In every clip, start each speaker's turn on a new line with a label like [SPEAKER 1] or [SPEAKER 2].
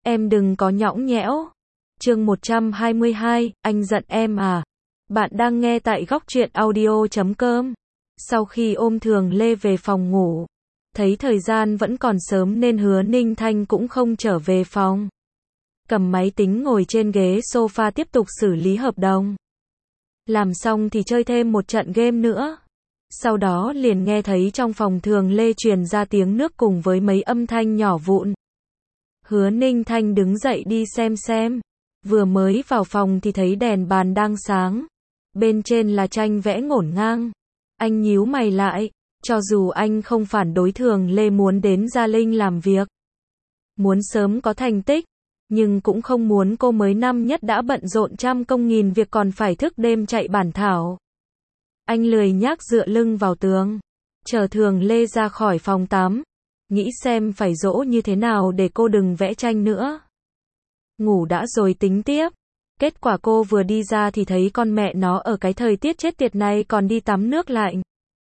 [SPEAKER 1] Em đừng có nhõng nhẽo. Chương 122, anh giận em à? Bạn đang nghe tại góc truyện audio.com. Sau khi ôm Thường Lê về phòng ngủ, thấy thời gian vẫn còn sớm nên Hứa Ninh Thanh cũng không trở về phòng. Cầm máy tính ngồi trên ghế sofa tiếp tục xử lý hợp đồng. Làm xong thì chơi thêm một trận game nữa. Sau đó liền nghe thấy trong phòng Thường Lê truyền ra tiếng nước cùng với mấy âm thanh nhỏ vụn. Hứa Ninh Thanh đứng dậy đi xem. Vừa mới vào phòng thì thấy đèn bàn đang sáng. Bên trên là tranh vẽ ngổn ngang. Anh nhíu mày lại. Cho dù anh không phản đối Thường Lê muốn đến Gia Linh làm việc, muốn sớm có thành tích, nhưng cũng không muốn cô mới năm nhất đã bận rộn trăm công nghìn việc còn phải thức đêm chạy bản thảo. Anh lười nhác dựa lưng vào tường, chờ Thường Lê ra khỏi phòng tắm, nghĩ xem phải dỗ như thế nào để cô đừng vẽ tranh nữa. Ngủ đã rồi tính tiếp. Kết quả cô vừa đi ra thì thấy con mẹ nó ở cái thời tiết chết tiệt này còn đi tắm nước lạnh.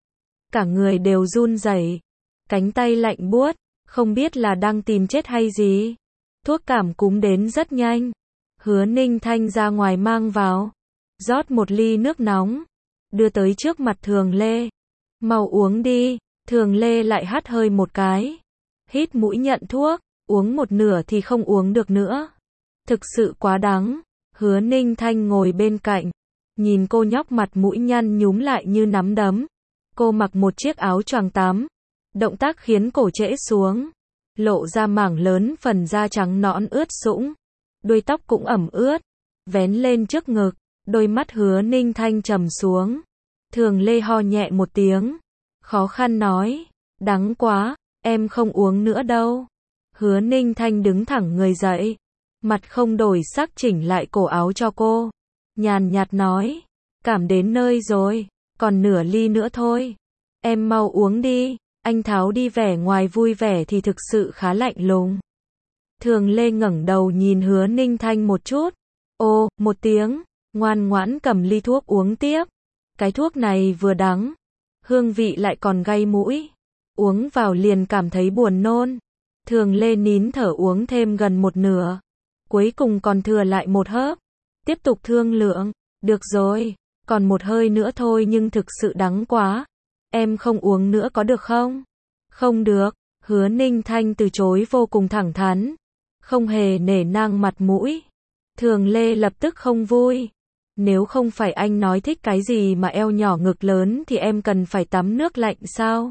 [SPEAKER 1] Cả người đều run rẩy, cánh tay lạnh buốt, không biết là đang tìm chết hay gì. Thuốc cảm cúm đến rất nhanh. Hứa Ninh Thanh ra ngoài mang vào, rót một ly nước nóng, đưa tới trước mặt Thường Lê. Mau uống đi. Thường Lê lại hắt hơi một cái, hít mũi nhận thuốc, uống một nửa thì không uống được nữa. Thực sự quá đắng. Hứa Ninh Thanh ngồi bên cạnh, nhìn cô nhóc mặt mũi nhăn nhúm lại như nắm đấm. Cô mặc một chiếc áo choàng tắm, động tác khiến cổ trễ xuống, lộ ra mảng lớn phần da trắng nõn ướt sũng, đuôi tóc cũng ẩm ướt, vén lên trước ngực, đôi mắt Hứa Ninh Thanh trầm xuống. Thường Lê ho nhẹ một tiếng, khó khăn nói, đắng quá, em không uống nữa đâu. Hứa Ninh Thanh đứng thẳng người dậy, mặt không đổi sắc chỉnh lại cổ áo cho cô, nhàn nhạt nói, cảm đến nơi rồi, còn nửa ly nữa thôi. Em mau uống đi. Anh tháo đi vẻ ngoài vui vẻ thì thực sự khá lạnh lùng. Thường Lê ngẩng đầu nhìn Hứa Ninh Thanh một chút. Ô, một tiếng, ngoan ngoãn cầm ly thuốc uống tiếp. Cái thuốc này vừa đắng, hương vị lại còn gay mũi. Uống vào liền cảm thấy buồn nôn. Thường Lê nín thở uống thêm gần một nửa. Cuối cùng còn thừa lại một hớp. Tiếp tục thương lượng. Được rồi, còn một hơi nữa thôi nhưng thực sự đắng quá. Em không uống nữa có được không? Không được. Hứa Ninh Thanh từ chối vô cùng thẳng thắn, không hề nể nang mặt mũi. Thường Lê lập tức không vui. Nếu không phải anh nói thích cái gì mà eo nhỏ ngực lớn thì em cần phải tắm nước lạnh sao?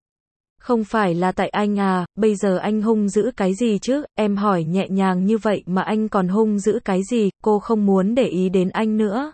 [SPEAKER 1] Không phải là tại anh à, bây giờ anh hung dữ cái gì chứ? Em hỏi nhẹ nhàng như vậy mà anh còn hung dữ cái gì? Cô không muốn để ý đến anh nữa.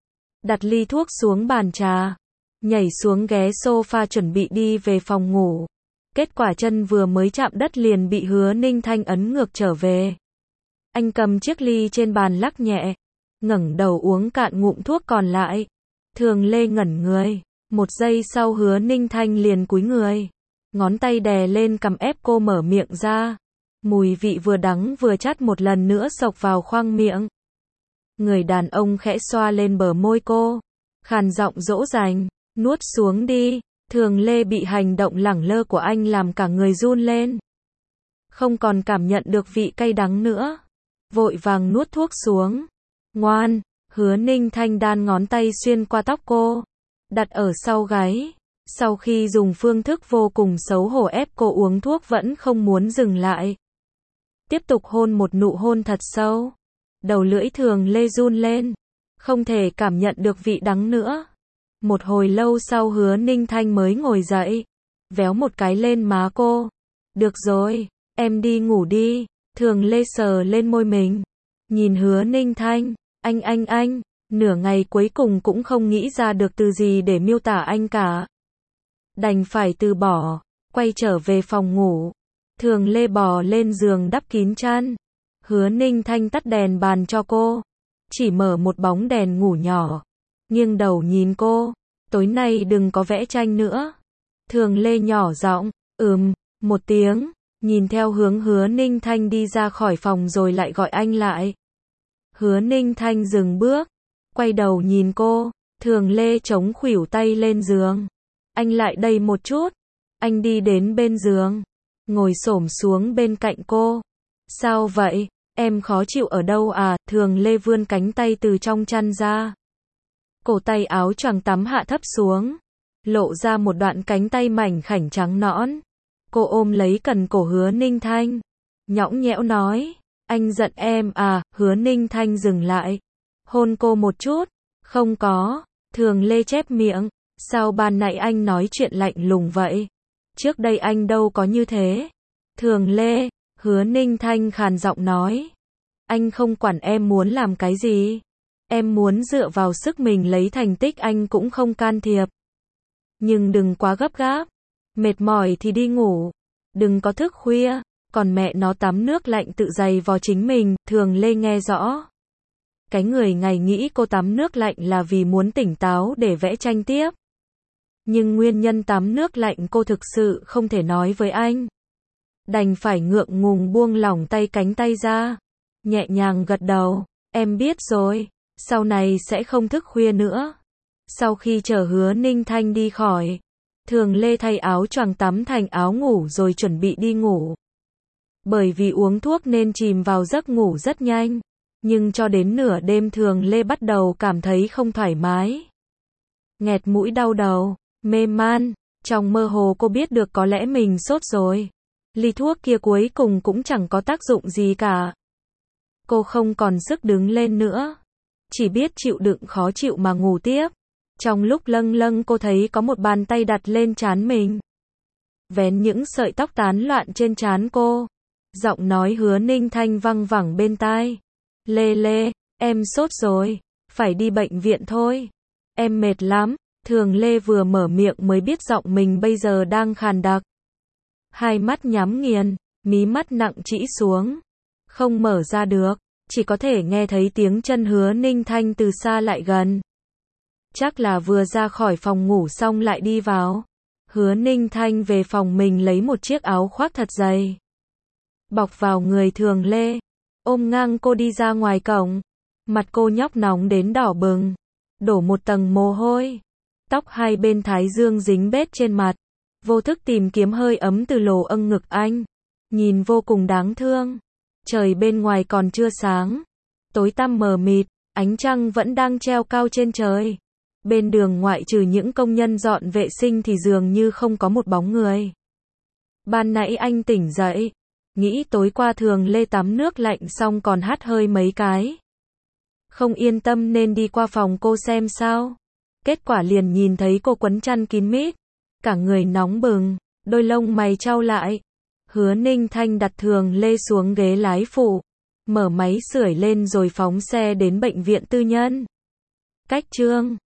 [SPEAKER 1] Đặt ly thuốc xuống bàn trà, nhảy xuống ghế sofa chuẩn bị đi về phòng ngủ. Kết quả chân vừa mới chạm đất liền bị Hứa Ninh Thanh ấn ngược trở về. Anh cầm chiếc ly trên bàn lắc nhẹ, ngẩng đầu uống cạn ngụm thuốc còn lại. Thường Lê ngẩn người, một giây sau Hứa Ninh Thanh liền cúi người, ngón tay đè lên cằm ép cô mở miệng ra. Mùi vị vừa đắng vừa chát một lần nữa xộc vào khoang miệng. Người đàn ông khẽ xoa lên bờ môi cô, khàn giọng dỗ dành, nuốt xuống đi. Thường Lê bị hành động lẳng lơ của anh làm cả người run lên, không còn cảm nhận được vị cay đắng nữa, vội vàng nuốt thuốc xuống. Ngoan. Hứa Ninh Thanh đan ngón tay xuyên qua tóc cô, đặt ở sau gáy. Sau khi dùng phương thức vô cùng xấu hổ ép cô uống thuốc vẫn không muốn dừng lại, tiếp tục hôn một nụ hôn thật sâu. Đầu lưỡi Thường Lê run lên, không thể cảm nhận được vị đắng nữa. Một hồi lâu sau Hứa Ninh Thanh mới ngồi dậy, véo một cái lên má cô. Được rồi, em đi ngủ đi. Thường Lê sờ lên môi mình, nhìn Hứa Ninh Thanh, anh, nửa ngày cuối cùng cũng không nghĩ ra được từ gì để miêu tả anh cả. Đành phải từ bỏ, quay trở về phòng ngủ. Thường Lê bò lên giường đắp kín chăn. Hứa Ninh Thanh tắt đèn bàn cho cô, chỉ mở một bóng đèn ngủ nhỏ, nghiêng đầu nhìn cô. Tối nay đừng có vẽ tranh nữa. Thường Lê nhỏ giọng, một tiếng, nhìn theo hướng Hứa Ninh Thanh đi ra khỏi phòng rồi lại gọi anh lại. Hứa Ninh Thanh dừng bước, quay đầu nhìn cô. Thường Lê chống khuỷu tay lên giường. Anh lại đây một chút. Anh đi đến bên giường, ngồi xổm xuống bên cạnh cô. Sao vậy? Em khó chịu ở đâu à? Thường Lê vươn cánh tay từ trong chăn ra. Cổ tay áo choàng tắm hạ thấp xuống, lộ ra một đoạn cánh tay mảnh khảnh trắng nõn. Cô ôm lấy cần cổ Hứa Ninh Thanh, nhõng nhẽo nói, anh giận em à? Hứa Ninh Thanh dừng lại, hôn cô một chút. Không có. Thường Lê chép miệng, sao ban nãy anh nói chuyện lạnh lùng vậy? Trước đây anh đâu có như thế. Thường Lê, Hứa Ninh Thanh khàn giọng nói, anh không quản em muốn làm cái gì. Em muốn dựa vào sức mình lấy thành tích anh cũng không can thiệp. Nhưng đừng quá gấp gáp. Mệt mỏi thì đi ngủ. Đừng có thức khuya. Còn mẹ nó tắm nước lạnh tự giày vò chính mình. Thường Lê nghe rõ. Cái người ngày nghĩ cô tắm nước lạnh là vì muốn tỉnh táo để vẽ tranh tiếp. Nhưng nguyên nhân tắm nước lạnh cô thực sự không thể nói với anh. Đành phải ngượng ngùng buông lỏng tay cánh tay ra. Nhẹ nhàng gật đầu. Em biết rồi. Sau này sẽ không thức khuya nữa. Sau khi chở Hứa Ninh Thanh đi khỏi, Thường Lê thay áo choàng tắm thành áo ngủ rồi chuẩn bị đi ngủ. Bởi vì uống thuốc nên chìm vào giấc ngủ rất nhanh. Nhưng cho đến nửa đêm Thường Lê bắt đầu cảm thấy không thoải mái. Nghẹt mũi đau đầu, mê man. Trong mơ hồ cô biết được có lẽ mình sốt rồi. Ly thuốc kia cuối cùng cũng chẳng có tác dụng gì cả. Cô không còn sức đứng lên nữa. Chỉ biết chịu đựng khó chịu mà ngủ tiếp. Trong lúc lâng lâng cô thấy có một bàn tay đặt lên trán mình. Vén những sợi tóc tán loạn trên trán cô. Giọng nói Hứa Ninh Thanh văng vẳng bên tai. Lê Lê, em sốt rồi. Phải đi bệnh viện thôi. Em mệt lắm. Thường Lê vừa mở miệng mới biết giọng mình bây giờ đang khàn đặc. Hai mắt nhắm nghiền, mí mắt nặng trĩu xuống. Không mở ra được. Chỉ có thể nghe thấy tiếng chân Hứa Ninh Thanh từ xa lại gần. Chắc là vừa ra khỏi phòng ngủ xong lại đi vào. Hứa Ninh Thanh về phòng mình lấy một chiếc áo khoác thật dày. Bọc vào người Thường Lê. Ôm ngang cô đi ra ngoài cổng. Mặt cô nhóc nóng đến đỏ bừng. Đổ một tầng mồ hôi. Tóc hai bên thái dương dính bết trên mặt. Vô thức tìm kiếm hơi ấm từ lỗ âng ngực anh. Nhìn vô cùng đáng thương. Trời bên ngoài còn chưa sáng. Tối tăm mờ mịt, ánh trăng vẫn đang treo cao trên trời. Bên đường ngoại trừ những công nhân dọn vệ sinh thì dường như không có một bóng người. Ban nãy anh tỉnh dậy. Nghĩ tối qua Thường Lê tắm nước lạnh xong còn hắt hơi mấy cái. Không yên tâm nên đi qua phòng cô xem sao. Kết quả liền nhìn thấy cô quấn chăn kín mít. Cả người nóng bừng, đôi lông mày chau lại. Hứa Ninh Thanh đặt Thường Lê xuống ghế lái phụ. Mở máy sưởi lên rồi phóng xe đến bệnh viện tư nhân. Cách chương